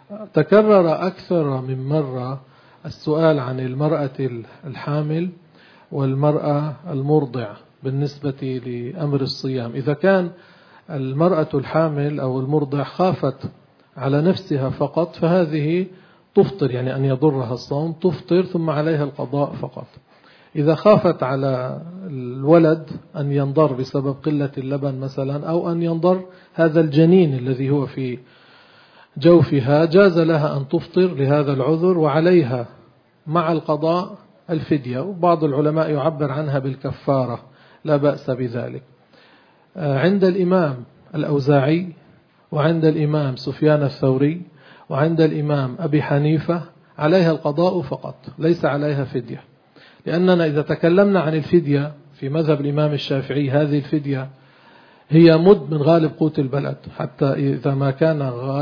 تكرر أكثر من مرة السؤال عن المرأة الحامل والمرأة المرضع بالنسبة لأمر الصيام. إذا كان المرأة الحامل أو المرضع خافت على نفسها فقط فهذه تفطر، يعني أن يضرها الصوم تفطر ثم عليها القضاء فقط. إذا خافت على الولد أن ينضر بسبب قلة اللبن مثلا، أو أن ينضر هذا الجنين الذي هو في جوفها، جاز لها أن تفطر لهذا العذر وعليها مع القضاء الفدية، وبعض العلماء يعبر عنها بالكفارة، لا بأس بذلك. عند الإمام الأوزاعي وعند الإمام سفيان الثوري وعند الإمام أبي حنيفة عليها القضاء فقط، ليس عليها فدية. لأننا إذا تكلمنا عن الفدية في مذهب الإمام الشافعي، هذه الفدية هي مد من غالب قوت البلد، حتى إذا ما كان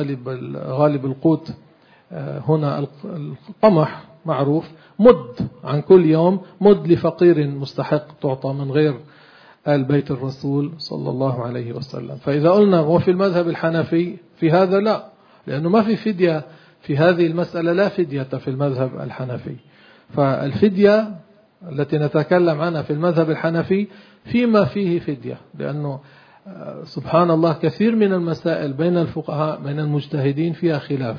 غالب القوت هنا القمح معروف، مد عن كل يوم، مد لفقير مستحق تعطى من غير آل بيت الرسول صلى الله عليه وسلم. فإذا قلنا وفي المذهب الحنفي في هذا لا، لأنه ما في فدية في هذه المسألة، لا فدية في المذهب الحنفي. فالفدية التي نتكلم عنها في المذهب الحنفي فيما فيه فدية، لأنه سبحان الله كثير من المسائل بين الفقهاء بين المجتهدين فيها خلاف،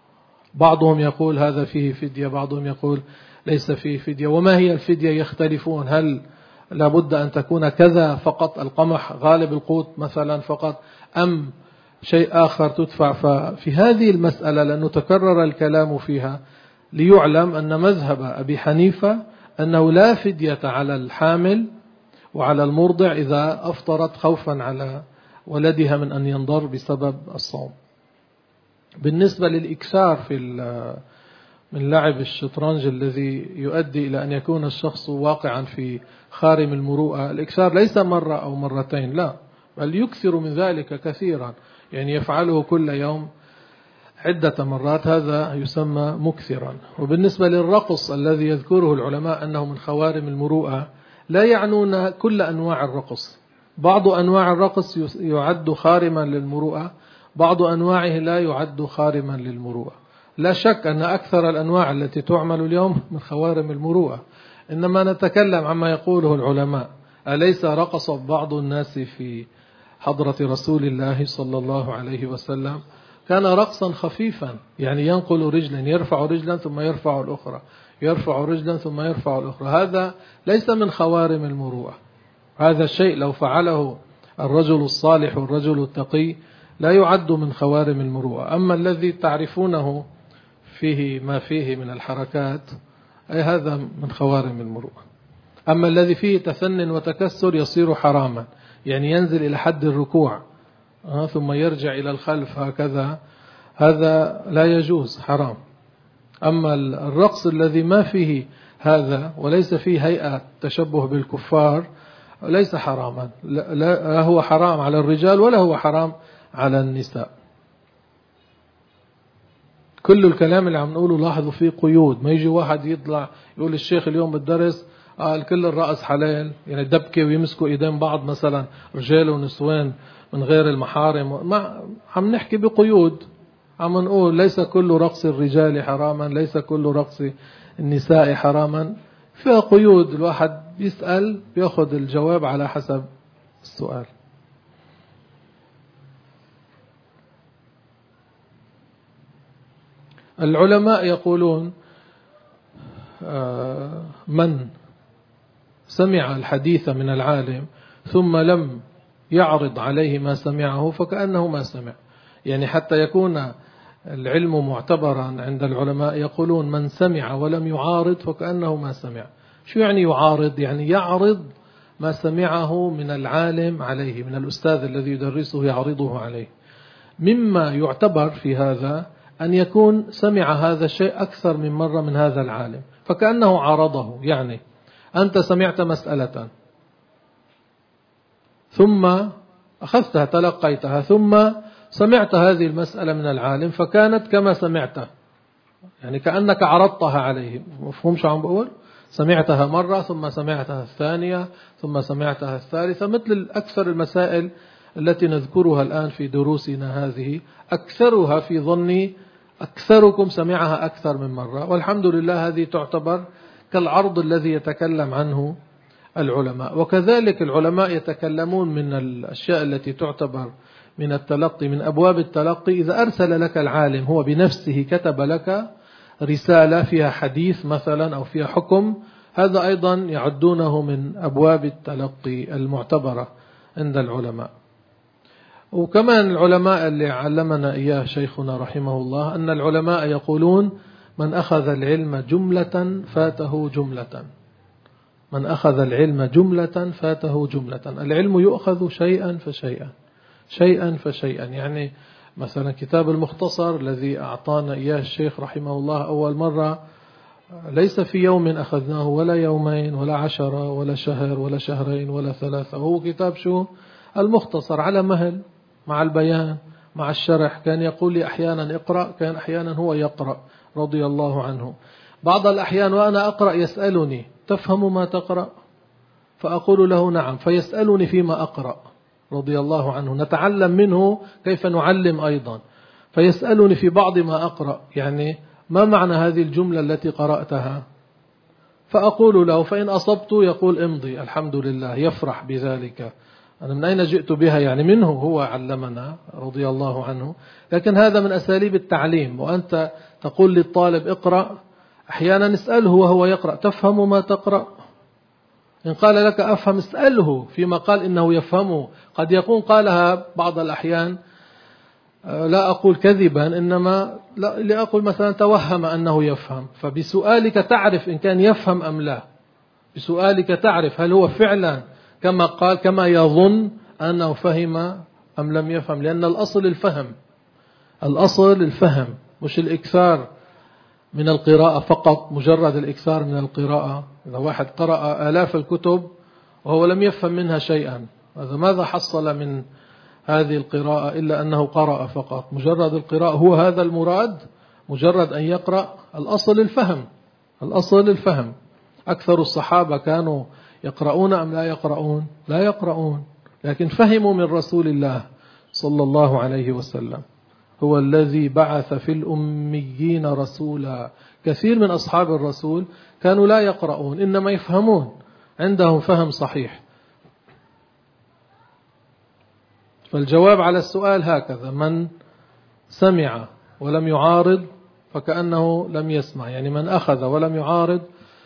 بعضهم يقول هذا فيه فدية، بعضهم يقول ليس فيه فدية. وما هي الفدية يختلفون، هل لابد أن تكون كذا فقط، القمح غالب القوت مثلا فقط، أم شيء آخر تدفع؟ ففي هذه المسألة لأنه تكرر الكلام فيها ليعلم أن مذهب أبي حنيفة أنه لا فدية على الحامل وعلى المرضع إذا أفطرت خوفا على ولدها من أن ينضر بسبب الصوم. بالنسبة للإكثار من لعب الشطرنج الذي يؤدي إلى أن يكون الشخص واقعا في خارم المروءة، الإكثار ليس مرة أو مرتين، لا، بل يكثر من ذلك كثيرا، يعني يفعله كل يوم عدة مرات، هذا يسمى مكثرا. وبالنسبة للرقص الذي يذكره العلماء أنه من خوارم المروءة، لا يعنون كل أنواع الرقص، بعض أنواع الرقص يعد خارما للمروءة، بعض أنواعه لا يعد خارما للمروءة. لا شك أن أكثر الأنواع التي تعمل اليوم من خوارم المروءة، إنما نتكلم عما يقوله العلماء. أليس رقص بعض الناس في حضرة رسول الله صلى الله عليه وسلم؟ كان رقصا خفيفا، يعني ينقل رجلا، يرفع رجلا ثم يرفع الأخرى، يرفع رجلا ثم يرفع الأخرى، هذا ليس من خوارم المروءة. هذا الشيء لو فعله الرجل الصالح والرجل التقي لا يعد من خوارم المروءة. أما الذي تعرفونه فيه ما فيه من الحركات، أي هذا من خوارم المروءة. أما الذي فيه تثن وتكسر يصير حراما، يعني ينزل إلى حد الركوع ثم يرجع إلى الخلف هكذا، هذا لا يجوز، حرام. أما الرقص الذي ما فيه هذا وليس فيه هيئة تشبه بالكفار ليس حراما، لا هو حرام على الرجال ولا هو حرام على النساء. كل الكلام اللي عم نقوله لاحظوا فيه قيود، ما يجي واحد يطلع يقول الشيخ اليوم بالدرس قال كل الرقص حلال، يعني دبكة ويمسكوا ايدين بعض مثلا رجال ونسوان من غير المحارم، ما عم نحكي بقيود، عم نقول ليس كل رقص الرجال حراما، ليس كل رقص النساء حراما، فيها قيود، الواحد يسأل بياخذ الجواب على حسب السؤال. العلماء يقولون من سمع الحديث من العالم ثم لم يعرض عليه ما سمعه فكأنه ما سمع، يعني حتى يكون العلم معتبرا عند العلماء يقولون من سمع ولم يعارض فكأنه ما سمع. شو يعني يعارض؟ يعني يعرض ما سمعه من العالم عليه، من الأستاذ الذي يدرسه يعرضه عليه. مما يعتبر في هذا أن يكون سمع هذا الشيء أكثر من مرة من هذا العالم فكأنه عارضه، يعني أنت سمعت مسألة ثم أخذتها تلقيتها ثم سمعت هذه المسألة من العالم فكانت كما سمعتها، يعني كأنك عرضتها عليه. مفهوم شو عم بقول؟ سمعتها مرة ثم سمعتها الثانية ثم سمعتها الثالثة، مثل أكثر المسائل التي نذكرها الآن في دروسنا هذه، أكثرها في ظني أكثركم سمعها أكثر من مرة، والحمد لله هذه تعتبر كالعرض الذي يتكلم عنه العلماء. وكذلك العلماء يتكلمون من الأشياء التي تعتبر من التلقي، من أبواب التلقي، إذا أرسل لك العالم هو بنفسه كتب لك رسالة فيها حديث مثلا أو فيها حكم، هذا أيضا يعدونه من أبواب التلقي المعتبرة عند العلماء. وكمان العلماء اللي علمنا إياه شيخنا رحمه الله أن العلماء يقولون من أخذ العلم جملة فاته جملة، من أخذ العلم جملة فاته جملة. العلم يؤخذ شيئا فشيئا، شيئا فشيئا. يعني مثلا كتاب المختصر الذي أعطانا إياه الشيخ رحمه الله أول مرة، ليس في يوم أخذناه ولا يومين ولا 10 ولا شهر ولا شهرين ولا 3. هو كتاب شو؟ المختصر، على مهل، مع البيان مع الشرح. كان يقول لي أحيانا اقرأ، كان أحيانا هو يقرأ رضي الله عنه. بعض الأحيان وأنا أقرأ يسألني تفهم ما تقرأ؟ فأقول له نعم، فيسألني فيما أقرأ رضي الله عنه. نتعلم منه كيف نعلم أيضا. فيسألني في بعض ما أقرأ، يعني ما معنى هذه الجملة التي قرأتها؟ فأقول له، فإن أصبت يقول امضي الحمد لله، يفرح بذلك. أنا من أين جئت بها؟ يعني منه، هو علمنا رضي الله عنه. لكن هذا من أساليب التعليم. وأنت تقول للطالب اقرأ، أحيانا نسأله وهو يقرأ تفهم ما تقرأ؟ إن قال لك أفهم اسأله فيما قال إنه يفهمه. قد يكون قالها بعض الأحيان، لا أقول كذبا، إنما لا أقول مثلا توهم أنه يفهم. فبسؤالك تعرف إن كان يفهم أم لا، بسؤالك تعرف هل هو فعلا كما قال، كما يظن أنه فهم أم لم يفهم. لأن الأصل الفهم، الأصل الفهم، مش الإكثار من القراءة فقط. مجرد الإكثار من القراءة، إذا واحد قرأ آلاف الكتب وهو لم يفهم منها شيئا، هذا ماذا حصل من هذه القراءة إلا أنه قرأ فقط؟ مجرد القراءة هو هذا المراد؟ مجرد أن يقرأ؟ الأصل الفهم، الأصل الفهم. أكثر الصحابة كانوا يقرؤون أم لا يقرؤون؟ لا يقرؤون، لكن فهموا من رسول الله صلى الله عليه وسلم. هو الذي بعث في الأميين رسولا. كثير من أصحاب الرسول كانوا لا يقرؤون، إنما يفهمون، عندهم فهم صحيح. فالجواب على السؤال هكذا: من سمع ولم يعارض فكأنه لم يسمع. يعني من أخذ ولم يعارض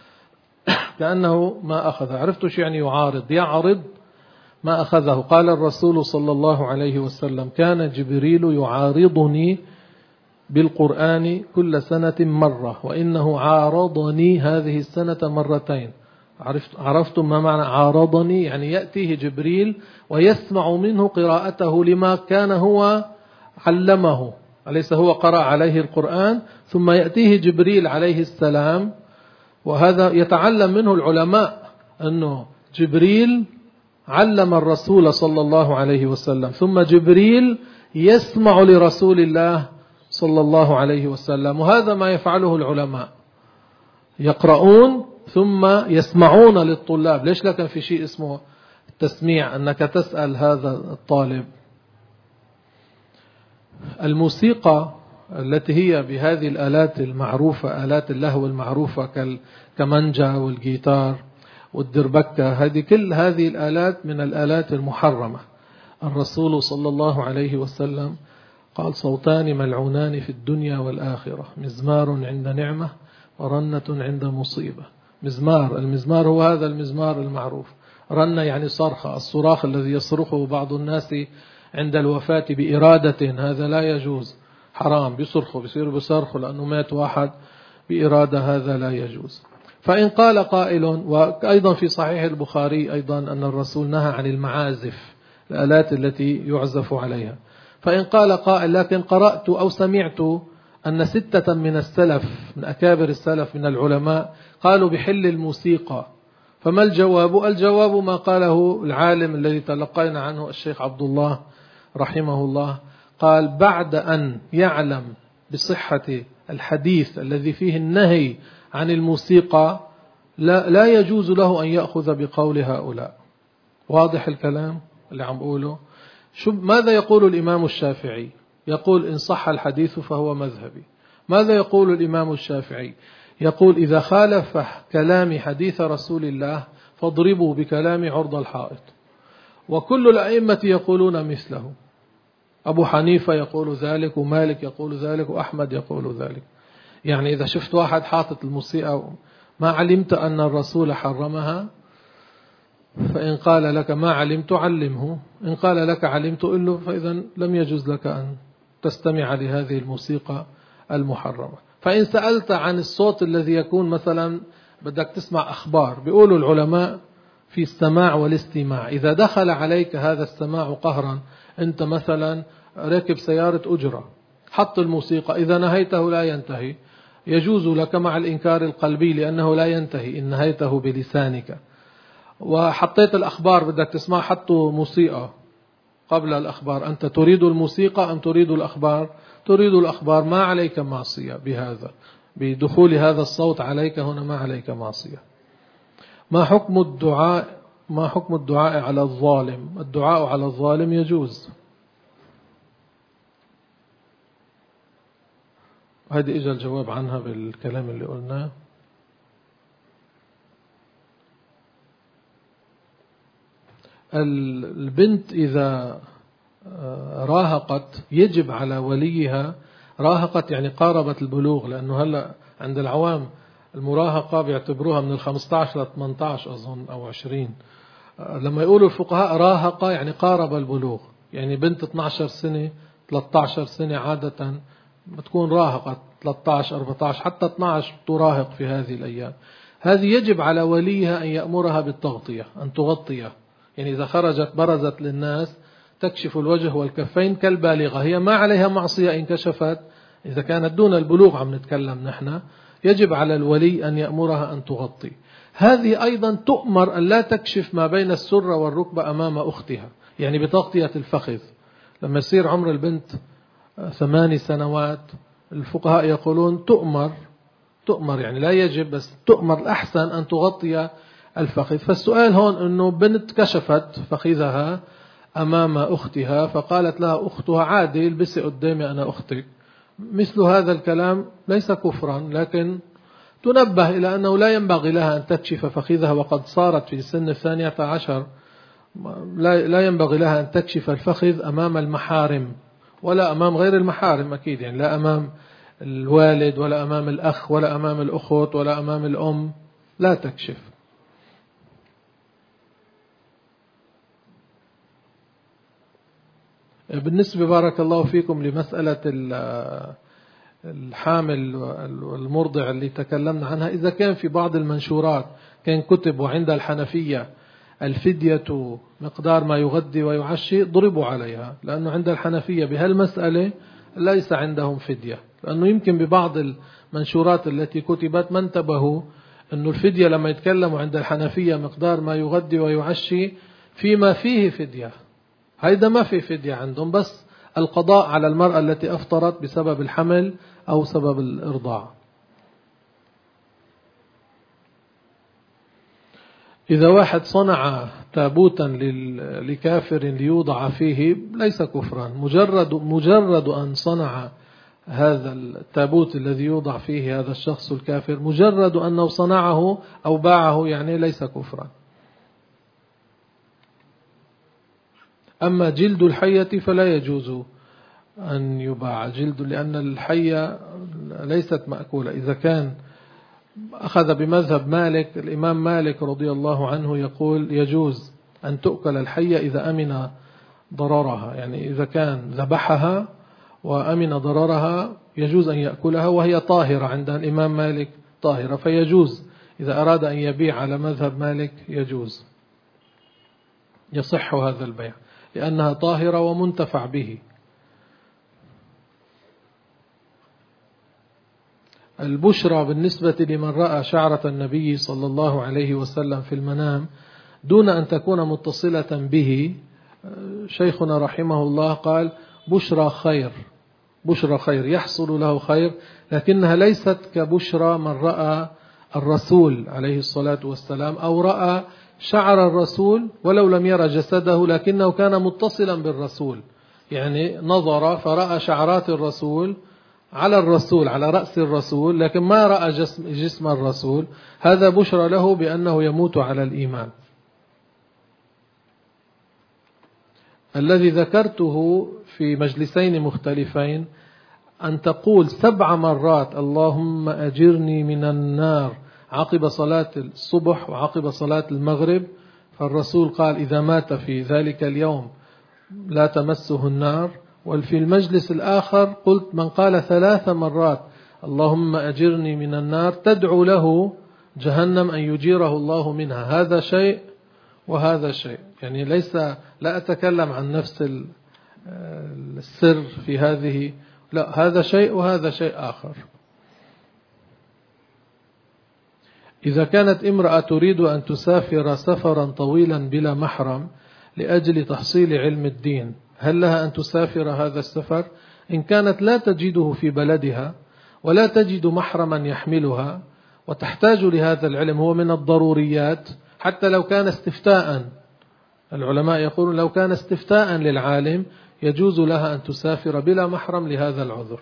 كأنه ما أخذ. عرفتش يعني يعارض؟ يعرض ما أخذه. قال الرسول صلى الله عليه وسلم: كان جبريل يعارضني بالقرآن كل سنة مرة، وإنه عارضني هذه السنة مرتين. عرفتم ما معنى عارضني؟ يعني يأتيه جبريل ويسمع منه قراءته لما كان هو علمه، أليس هو قرأ عليه القرآن؟ ثم يأتيه جبريل عليه السلام، وهذا يتعلم منه العلماء أنه جبريل علم الرسول صلى الله عليه وسلم، ثم جبريل يسمع لرسول الله صلى الله عليه وسلم. وهذا ما يفعله العلماء، يقرؤون ثم يسمعون للطلاب. ليش لكن في شيء اسمه التسميع، أنك تسأل هذا الطالب. الموسيقى التي هي بهذه الآلات المعروفة، آلات اللهو المعروفة كالكمانجا والجيتار والدربكة، هذه كل هذه الآلات من الآلات المحرمة. الرسول صلى الله عليه وسلم قال: صوتان ملعونان في الدنيا والآخرة، مزمار عند نعمة ورنة عند مصيبة. مزمار، المزمار هو هذا المزمار المعروف. رنة يعني صرخة، الصراخ الذي يصرخه بعض الناس عند الوفاة بإرادة، هذا لا يجوز، حرام. بيصرخوا، بيصيروا بيصرخوا لأنه مات واحد بإرادة، هذا لا يجوز. فإن قال قائل، وأيضا في صحيح البخاري أيضا أن الرسول نهى عن المعازف، الآلات التي يعزف عليها. فإن قال قائل: لكن قرأت أو سمعت أن 6 من السلف، من أكابر السلف من العلماء، قالوا بحل الموسيقى، فما الجواب؟ الجواب ما قاله العالم الذي تلقينا عنه الشيخ عبد الله رحمه الله. قال: بعد أن يعلم بصحة الحديث الذي فيه النهي عن الموسيقى، لا يجوز له أن يأخذ بقول هؤلاء. واضح الكلام اللي عم بقوله؟ ماذا يقول الإمام الشافعي؟ يقول: إن صح الحديث فهو مذهبي، ماذا يقول الإمام الشافعي؟ يقول إذا خالف كلامي حديث رسول الله فاضربوا بكلام عرض الحائط. وكل الأئمة يقولون مثله، أبو حنيفة يقول ذلك، ومالك يقول ذلك، وأحمد يقول ذلك. يعني إذا شفت واحد حاطط الموسيقى ما علمت أن الرسول حرمها، فإن قال لك ما علمت علمه، إن قال لك علمت قل له، فإذا لم يجوز لك أن تستمع لهذه الموسيقى المحرمة. فإن سألت عن الصوت الذي يكون مثلا بدك تسمع أخبار، بيقولوا العلماء في السماع والاستماع، إذا دخل عليك هذا السماع قهرا، أنت مثلا راكب سيارة أجرة حط الموسيقى، إذا نهيته لا ينتهي، يجوز لك مع الإنكار القلبي لأنه لا ينتهي إن نهيته بلسانك. وحطيت الأخبار بدك تسمع، حطوا موسيقى قبل الأخبار، أنت تريد الموسيقى أم تريد الأخبار؟ تريد الأخبار، ما عليك معصية بهذا، بدخول هذا الصوت عليك هنا ما عليك معصية. ما حكم الدعاء على الظالم؟ الدعاء على الظالم يجوز. هذه إجا الجواب عنها بالكلام اللي قلناه. البنت إذا راهقت يجب على وليها، راهقت يعني قاربت البلوغ، لأنه هلأ عند العوام المراهقة بيعتبروها من 15 ل 18 أظن أو 20. لما يقولوا الفقهاء راهقة يعني قارب البلوغ، يعني بنت 12 سنة 13 سنة عادة بتكون راهقة، 13 14 حتى 12 تراهق في هذه الأيام. هذه يجب على وليها أن يأمرها بالتغطية، أن تغطيها، يعني إذا خرجت برزت للناس تكشف الوجه والكفين كالبالغة، هي ما عليها معصية إن كشفت، إذا كانت دون البلوغ عم نتكلم نحن، يجب على الولي أن يأمرها أن تغطي. هذه أيضا تؤمر أن لا تكشف ما بين السرة والركبة أمام أختها، يعني بتغطية الفخذ. لما يصير عمر البنت 8 سنوات الفقهاء يقولون تؤمر يعني لا يجب، بس تؤمر الأحسن أن تغطي الفخذ. فالسؤال هون أنه بنت كشفت فخذها أمام أختها، فقالت لها أختها عادي البسي قدامي أنا أختك، مثل هذا الكلام ليس كفرا، لكن تنبه إلى أنه لا ينبغي لها أن تكشف فخذها وقد صارت في سن 12، لا ينبغي لها أن تكشف الفخذ أمام المحارم ولا أمام غير المحارم أكيد، يعني لا أمام الوالد ولا أمام الأخ ولا أمام الأخت ولا أمام الأم، لا تكشف. بالنسبة بارك الله فيكم لمسألة الحامل والمرضع اللي تكلمنا عنها، إذا كان في بعض المنشورات كان كتب وعند الحنفية الفدية مقدار ما يغذي ويعشي، ضربوا عليها، لأنه عند الحنفية بهالمسألة ليس عندهم فدية، لأنه يمكن ببعض المنشورات التي كتبت ما انتبهوا أنه الفدية لما يتكلموا عند الحنفية مقدار ما يغذي ويعشي فيما فيه فدية، هيدا ما في فدية عندهم، بس القضاء على المرأة التي أفطرت بسبب الحمل أو سبب الإرضاع. إذا واحد صنع تابوتا لكافر ليوضع فيه ليس كفرا، مجرد أن صنع هذا التابوت الذي يوضع فيه هذا الشخص الكافر، مجرد أنه صنعه أو باعه يعني ليس كفرا. أما جلد الحية فلا يجوز أن يباع جلد، لأن الحية ليست مأكولة. إذا كان أخذ بمذهب مالك، الإمام مالك رضي الله عنه يقول يجوز أن تؤكل الحية إذا أمن ضررها، يعني إذا كان ذبحها وأمن ضررها يجوز أن يأكلها وهي طاهرة، عند الإمام مالك طاهرة، فيجوز إذا أراد أن يبيع على مذهب مالك يجوز، يصح هذا البيع لأنها طاهرة ومنتفع به. البشرى بالنسبة لمن رأى شعرة النبي صلى الله عليه وسلم في المنام دون أن تكون متصلة به، شيخنا رحمه الله قال بشرى خير، بشرى خير يحصل له خير، لكنها ليست كبشرى من رأى الرسول عليه الصلاة والسلام أو رأى شعر الرسول ولو لم يرى جسده لكنه كان متصلا بالرسول، يعني نظر فرأى شعرات الرسول على الرسول، على رأس الرسول، لكن ما رأى جسم الرسول، هذا بشرى له بأنه يموت على الإيمان. الذي ذكرته في مجلسين مختلفين أن تقول 7 مرات اللهم أجرني من النار عقب صلاة الصبح وعقب صلاة المغرب، فالرسول قال إذا مات في ذلك اليوم لا تمسه النار. وفي المجلس الآخر قلت من قال 3 مرات اللهم أجرني من النار تدعو له جهنم أن يجيره الله منها. هذا شيء وهذا شيء، يعني ليس، لا أتكلم عن نفس السر في هذه، لا، هذا شيء وهذا شيء آخر. إذا كانت امرأة تريد أن تسافر سفرا طويلا بلا محرم لأجل تحصيل علم الدين، هل لها أن تسافر هذا السفر؟ إن كانت لا تجده في بلدها ولا تجد محرما يحملها وتحتاج لهذا العلم، هو من الضروريات، حتى لو كان استفتاء، العلماء يقولون لو كان استفتاء للعالم يجوز لها أن تسافر بلا محرم لهذا العذر.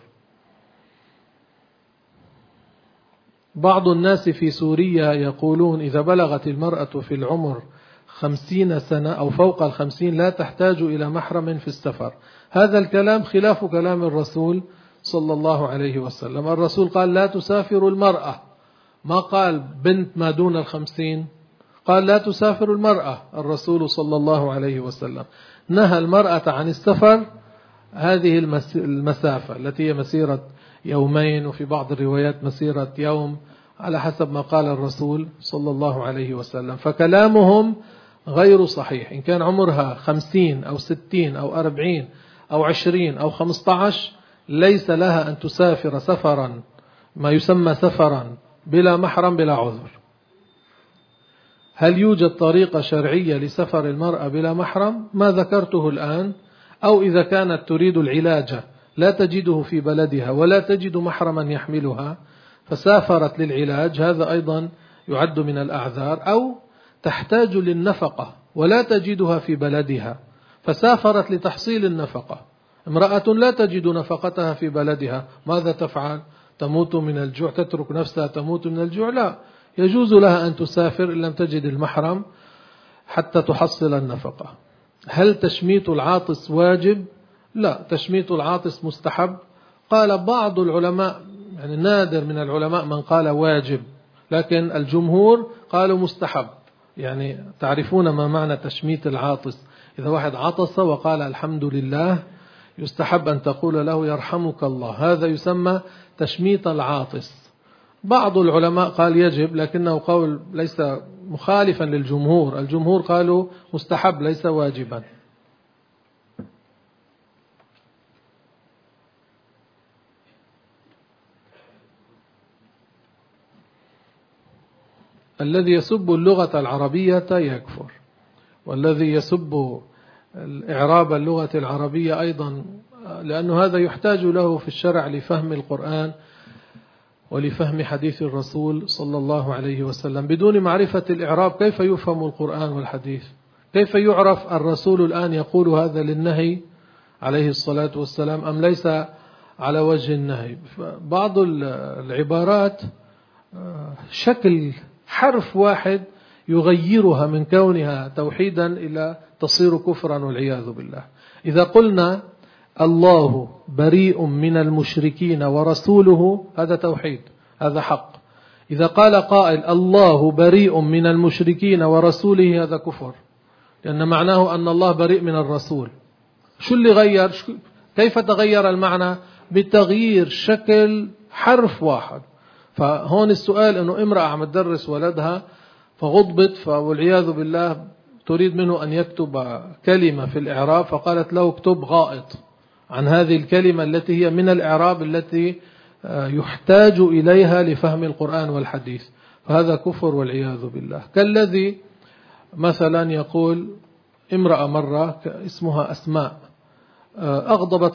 بعض الناس في سوريا يقولون إذا بلغت المرأة في العمر 50 سنة أو فوق 50 لا تحتاج إلى محرم في السفر. هذا الكلام خلاف كلام الرسول صلى الله عليه وسلم. الرسول قال لا تسافر المرأة، ما قال بنت ما دون 50، قال لا تسافر المرأة. الرسول صلى الله عليه وسلم نهى المرأة عن السفر هذه المسافة التي هي مسيرة يومين، وفي بعض الروايات مسيرة يوم، على حسب ما قال الرسول صلى الله عليه وسلم. فكلامهم غير صحيح. إن كان عمرها 50 أو 60 أو 40 أو 20 أو 15 ليس لها أن تسافر سفرا ما يسمى سفرا بلا محرم بلا عذر. هل يوجد طريقة شرعية لسفر المرأة بلا محرم؟ ما ذكرته الآن. أو إذا كانت تريد العلاج لا تجده في بلدها ولا تجد محرما يحملها فسافرت للعلاج، هذا أيضا يعد من الأعذار. أو تحتاج للنفقة ولا تجدها في بلدها فسافرت لتحصيل النفقة. امرأة لا تجد نفقتها في بلدها، ماذا تفعل؟ تموت من الجوع، تترك نفسها تموت من الجوع؟ لا، يجوز لها أن تسافر إن لم تجد المحرم حتى تحصل النفقة. هل تشميت العاطس واجب؟ لا، تشميت العاطس مستحب. قال بعض العلماء، يعني نادر من العلماء من قال واجب، لكن الجمهور قالوا مستحب. يعني تعرفون ما معنى تشميت العاطس؟ إذا واحد عطس وقال الحمد لله يستحب أن تقول له يرحمك الله، هذا يسمى تشميت العاطس. بعض العلماء قال يجب، لكنه قول ليس مخالفا للجمهور. الجمهور قالوا مستحب ليس واجبا. الذي يسب اللغة العربية يكفر، والذي يسب الإعراب اللغة العربية أيضا، لأن هذا يحتاج له في الشرع لفهم القرآن ولفهم حديث الرسول صلى الله عليه وسلم. بدون معرفة الإعراب كيف يفهم القرآن والحديث؟ كيف يعرف الرسول الآن يقول هذا للنهي عليه الصلاة والسلام أم ليس على وجه النهي؟ بعض العبارات شكل حرف واحد يغيرها من كونها توحيدا إلى تصير كفرا والعياذ بالله. إذا قلنا الله بريء من المشركين ورسوله هذا توحيد، هذا حق. إذا قال قائل الله بريء من المشركين ورسوله هذا كفر، لأن معناه أن الله بريء من الرسول. شو اللي غير؟ كيف تغير المعنى؟ بتغيير شكل حرف واحد. فهون السؤال أنه امرأة عم تدرس ولدها فغضبت والعياذ بالله تريد منه أن يكتب كلمة في الإعراب، فقالت له اكتب غائط عن هذه الكلمة التي هي من الإعراب التي يحتاج إليها لفهم القرآن والحديث، فهذا كفر والعياذ بالله. كالذي مثلا يقول امرأة مرة اسمها أسماء أغضبت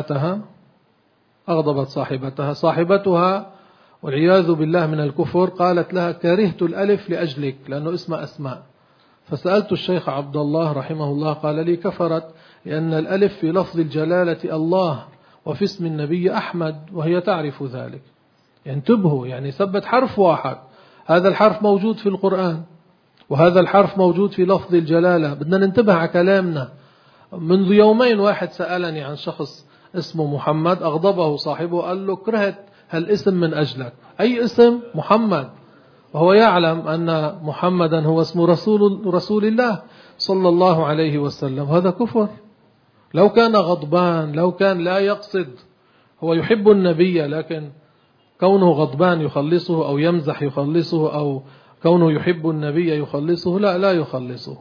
صاحبتها والعياذ بالله من الكفر، قالت لها كرهت الألف لأجلك لأنه اسمها أسماء. فسألت الشيخ عبد الله رحمه الله قال لي كفرت لأن الألف في لفظ الجلالة الله وفي اسم النبي أحمد وهي تعرف ذلك. انتبهوا، يعني ثبت حرف واحد، هذا الحرف موجود في القرآن وهذا الحرف موجود في لفظ الجلالة. بدنا ننتبه على كلامنا. منذ يومين واحد سألني عن شخص اسمه محمد، أغضبه صاحبه، قال له كرهت هالاسم من أجلك. أي اسم؟ محمد، وهو يعلم أن محمدا هو اسم رسول الله صلى الله عليه وسلم. هذا كفر. لو كان غضبان، لو كان لا يقصد، هو يحب النبي، لكن كونه غضبان يخلصه، أو يمزح يخلصه، أو كونه يحب النبي يخلصه، لا يخلصه.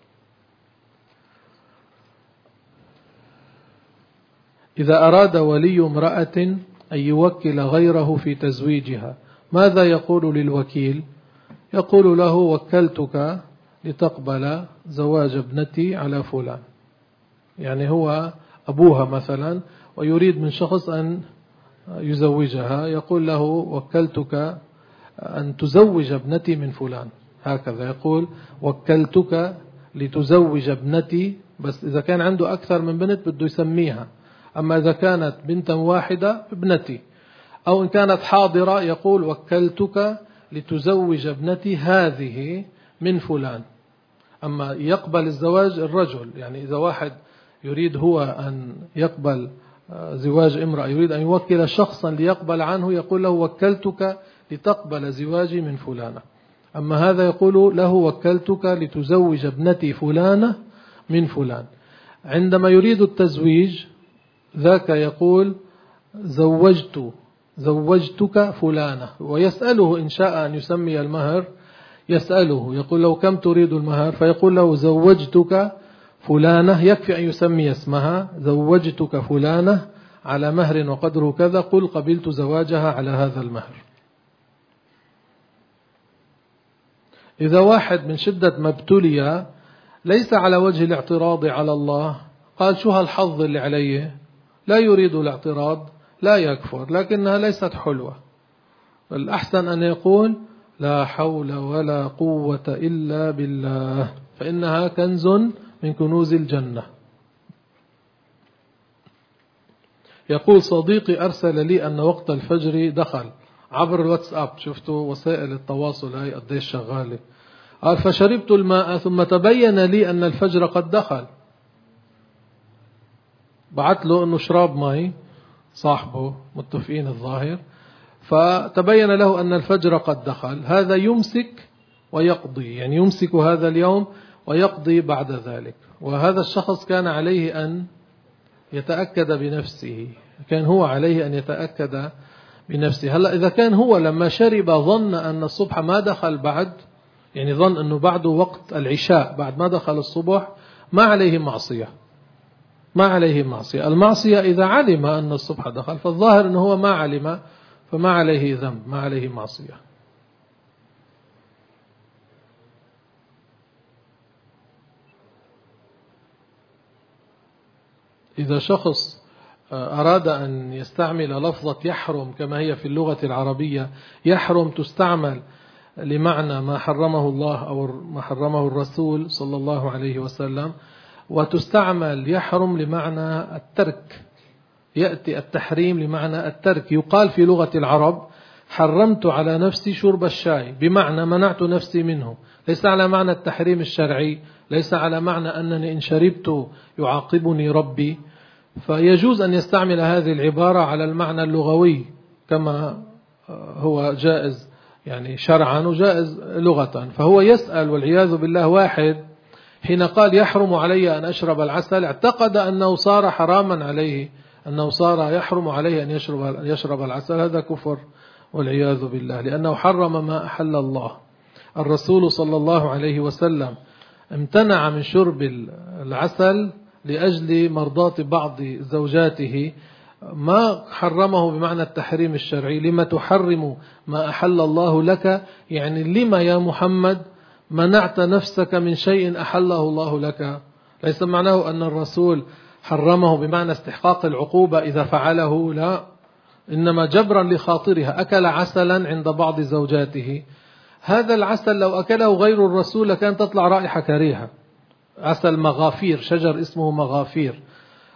إذا أراد ولي امرأة أن يوكل غيره في تزويجها، ماذا يقول للوكيل؟ يقول له: وكلتك لتقبل زواج ابنتي على فلان. يعني هو أبوها مثلا ويريد من شخص أن يزوجها، يقول له: وكلتك أن تزوج ابنتي من فلان. هكذا يقول: وكلتك لتزوج ابنتي. بس إذا كان عنده أكثر من بنت بده يسميها. أما إذا كانت بنتا واحدة ابنتي، أو إن كانت حاضرة يقول: وكلتك لتزوج ابنتي هذه من فلان. أما يقبل الزواج الرجل، يعني إذا واحد يريد هو أن يقبل زواج امرأة، يريد أن يوكل شخصا ليقبل عنه، يقول له: وكلتك لتقبل زواجي من فلانة. أما هذا يقول له: وكلتك لتزوج ابنتي فلانة من فلان. عندما يريد التزويج ذاك يقول: زوجتك فلانة، ويسأله إن شاء أن يسمي المهر، يسأله يقول له: كم تريد المهر؟ فيقول له: زوجتك فلانة، يكفي أن يسمي اسمها، زوجتك فلانة على مهر وقدره كذا، قل قبلت زواجها على هذا المهر. إذا واحد من شدة ما ابتلي ليس على وجه الاعتراض على الله، قال: شو هالحظ اللي علي، لا يريد الاعتراض، لا يكفر، لكنها ليست حلوة. الأحسن أن يقول: لا حول ولا قوة إلا بالله، فإنها كنز من كنوز الجنة. يقول: صديقي أرسل لي أن وقت الفجر دخل عبر الواتساب. شفتوا وسائل التواصل هاي قديش شغالة. قال: فشربت الماء ثم تبين لي أن الفجر قد دخل. بعت له أنه شراب ماء، صاحبه متفقين الظاهر، فتبين له أن الفجر قد دخل. هذا يمسك ويقضي، يعني يمسك هذا اليوم ويقضي بعد ذلك. وهذا الشخص كان عليه أن يتأكد بنفسه، كان هو عليه أن يتأكد بنفسه. هلأ إذا كان هو لما شرب ظن أن الصبح ما دخل بعد، يعني ظن أنه بعده وقت العشاء بعد ما دخل الصبح، ما عليه معصية، ما عليه معصية. المعصية إذا علم أن الصبح دخل، فالظاهر أنه هو ما علم، فما عليه ذنب، ما عليه معصية. إذا شخص أراد أن يستعمل لفظة يحرم كما هي في اللغة العربية، يحرم تستعمل لمعنى ما حرمه الله أو ما حرمه الرسول صلى الله عليه وسلم، وتستعمل يحرم لمعنى الترك. يأتي التحريم لمعنى الترك. يقال في لغة العرب: حرمت على نفسي شرب الشاي، بمعنى منعت نفسي منه، ليس على معنى التحريم الشرعي، ليس على معنى أنني إن شربت يعاقبني ربي. فيجوز أن يستعمل هذه العبارة على المعنى اللغوي كما هو جائز، يعني شرعا وجائز لغة. فهو يسأل والعياذ بالله واحد حين قال: يحرم علي أن أشرب العسل، اعتقد أنه صار حراما عليه، أنه صار يحرم عليه أن يشرب العسل. هذا كفر والعياذ بالله، لأنه حرم ما أحل الله. الرسول صلى الله عليه وسلم امتنع من شرب العسل لأجل مرضاة بعض زوجاته، ما حرمه بمعنى التحريم الشرعي. لما تحرم ما أحل الله لك، يعني لما يا محمد منعت نفسك من شيء أحله الله لك. ليس معناه أن الرسول حرمه بمعنى استحقاق العقوبة إذا فعله، لا، إنما جبرا لخاطرها. أكل عسلا عند بعض زوجاته، هذا العسل لو أكله غير الرسول كانت تطلع رائحة كريهة. عسل مغافير، شجر اسمه مغافير.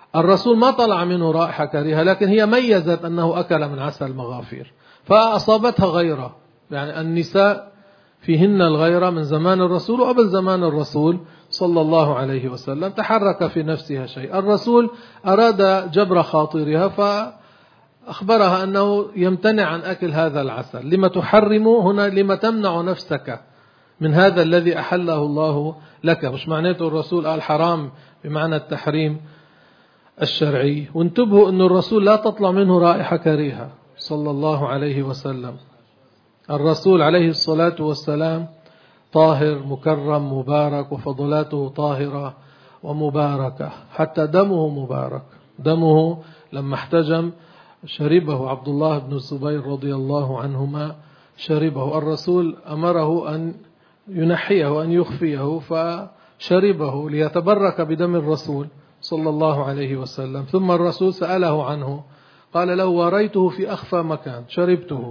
الرسول ما طلع منه رائحة كريهة، لكن هي ميزت أنه أكل من عسل مغافير فأصابتها غيرة. يعني النساء فيهن الغيرة من زمان الرسول وقبل زمان الرسول صلى الله عليه وسلم. تحرك في نفسها شيء، الرسول أراد جبر خاطرها فأخبرها أنه يمتنع عن أكل هذا العسل. لما تحرم هنا؟ لما تمنع نفسك من هذا الذي أحله الله لك. مش معناته الرسول قال حرام بمعنى التحريم الشرعي. وانتبهوا أن الرسول لا تطلع منه رائحة كريهة صلى الله عليه وسلم. الرسول عليه الصلاة والسلام طاهر مكرم مبارك، وفضلاته طاهرة ومباركة، حتى دمه مبارك. دمه لما احتجم شربه عبد الله بن الزبير رضي الله عنهما، شربه. الرسول أمره أن ينحيه وأن يخفيه فشربه ليتبرك بدم الرسول صلى الله عليه وسلم. ثم الرسول سأله عنه قال له وريته في أخفى مكان شربته.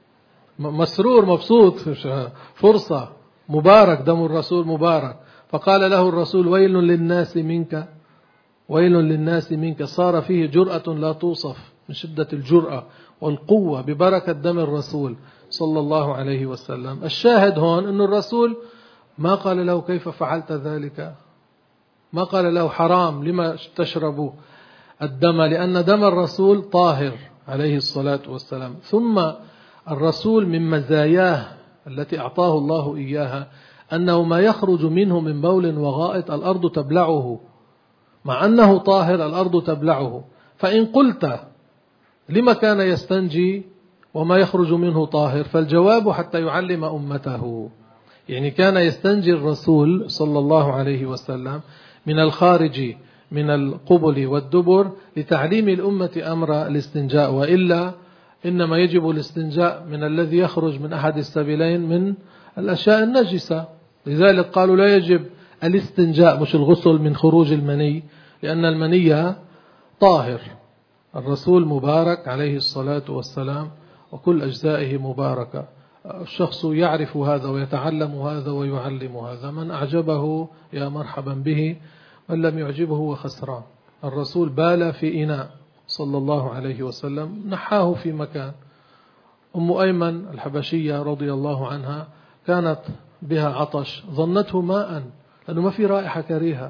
مسرور مبسوط، فرصة، مبارك، دم الرسول مبارك. فقال له الرسول ويل للناس منك، ويل للناس منك. صار فيه جرأة لا توصف من شدة الجرأة والقوة ببركة دم الرسول صلى الله عليه وسلم. الشاهد هون أن الرسول ما قال له كيف فعلت ذلك، ما قال له حرام لما تشرب الدم، لأن دم الرسول طاهر عليه الصلاة والسلام. ثم الرسول من مزاياه التي أعطاه الله إياها أنه ما يخرج منه من بول وغائط الأرض تبلعه، مع أنه طاهر الأرض تبلعه. فإن قلت لما كان يستنجي وما يخرج منه طاهر، فالجواب حتى يعلم أمته. يعني كان يستنجي الرسول صلى الله عليه وسلم من الخارج من القبل والدبر لتعليم الأمة أمر الاستنجاء، وإلا إنما يجب الاستنجاء من الذي يخرج من أحد السبيلين من الأشياء النجسة. لذلك قالوا لا يجب الاستنجاء مش الغسل من خروج المني، لأن المني طاهر. الرسول مبارك عليه الصلاة والسلام وكل أجزائه مباركة. الشخص يعرف هذا ويتعلم هذا ويعلم هذا. من أعجبه يا مرحبا به، من لم يعجبه هو خسران. الرسول بال في إناء صلى الله عليه وسلم، نحاه في مكان. أم أيمن الحبشية رضي الله عنها كانت بها عطش، ظنته ماء لأنه ما في رائحة كريهة.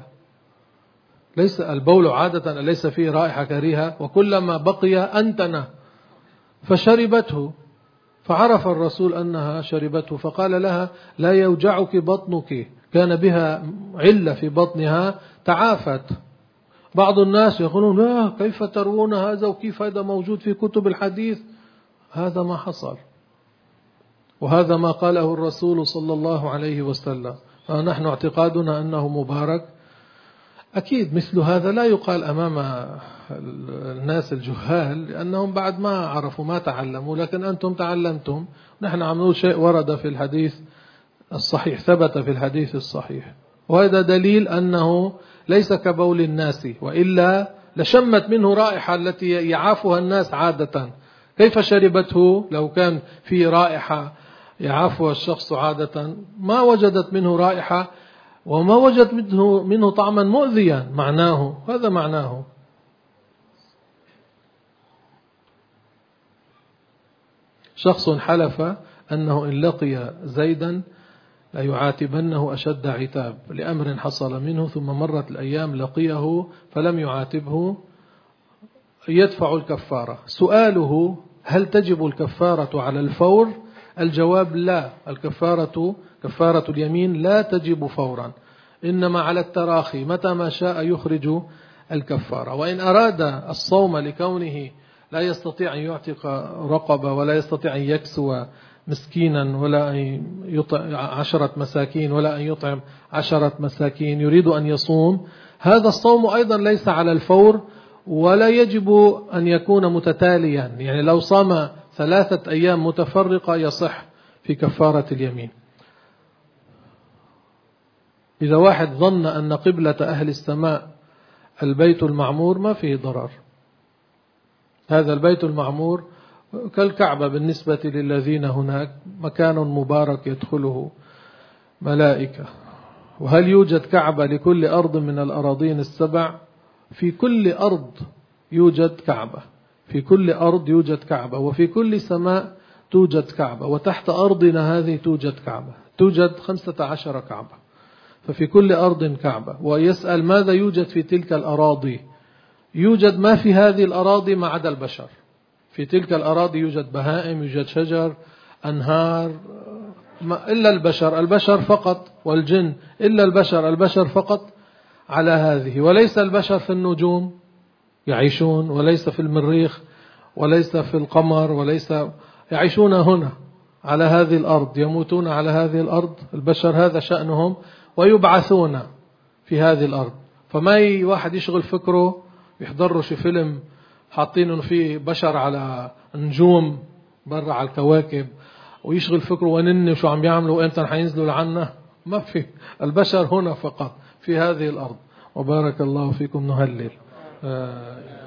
ليس البول عادة ليس فيه رائحة كريهة، وكلما بقي أنتن فشربته. فعرف الرسول أنها شربته فقال لها لا يوجعك بطنك، كان بها علة في بطنها تعافت. بعض الناس يقولون لا كيف تروون هذا وكيف هذا موجود في كتب الحديث. هذا ما حصل، وهذا ما قاله الرسول صلى الله عليه وسلم. فنحن اعتقادنا أنه مبارك. أكيد مثل هذا لا يقال أمام الناس الجهال، لأنهم بعد ما عرفوا ما تعلموا، لكن أنتم تعلمتم. نحن عملوا شيء ورد في الحديث الصحيح، ثبت في الحديث الصحيح، وهذا دليل أنه ليس كبول الناس، وإلا لشمت منه رائحة التي يعافها الناس عادة. كيف شربته؟ لو كان في رائحة يعافها الشخص عادة ما وجدت منه رائحة وما وجدت منه طعما مؤذيا. معناه هذا معناه. شخص حلف أنه إن لقي زيدا لا يعاتبنه أشد عتاب لأمر حصل منه، ثم مرت الأيام لقيه فلم يعاتبه، يدفع الكفارة. سؤاله هل تجب الكفارة على الفور؟ الجواب لا. الكفارة كفارة اليمين لا تجب فورا، إنما على التراخي، متى ما شاء يخرج الكفارة. وإن أراد الصوم لكونه لا يستطيع أن يعتق رقبة ولا يستطيع أن يكسو مسكينا ولا أن يطعم 10 مساكين ولا أن يطعم 10 مساكين، يريد أن يصوم، هذا الصوم أيضا ليس على الفور ولا يجب أن يكون متتاليا. يعني لو صام 3 أيام متفرقة يصح في كفارة اليمين. إذا واحد ظن أن قبلة أهل السماء البيت المعمور ما فيه ضرر. هذا البيت المعمور كالكعبة بالنسبة للذين هناك، مكان مبارك يدخله ملائكة. وهل يوجد كعبة لكل أرض من الأراضين السبع؟ في كل أرض يوجد كعبة، في كل أرض يوجد كعبة، وفي كل سماء توجد كعبة، وتحت أرضنا هذه توجد كعبة، توجد 15 كعبة، ففي كل أرض كعبة. ويسأل ماذا يوجد في تلك الأراضي؟ يوجد ما في هذه الأراضي ما عدا البشر. في تلك الأراضي يوجد بهائم، يوجد شجر، أنهار، إلا البشر فقط، والجن، إلا البشر فقط على هذه. وليس البشر في النجوم يعيشون، وليس في المريخ، وليس في القمر، وليس، يعيشون هنا على هذه الأرض، يموتون على هذه الأرض. البشر هذا شأنهم، ويبعثون في هذه الأرض. فما واحد يشغل فكره يحضر شي فيلم حاطين فيه بشر على نجوم برا على الكواكب، ويشغل فكره ونن وشو عم يعملوا وإمتى حينزلوا لعنا. ما في، البشر هنا فقط في هذه الأرض. وبارك الله فيكم. نهلل.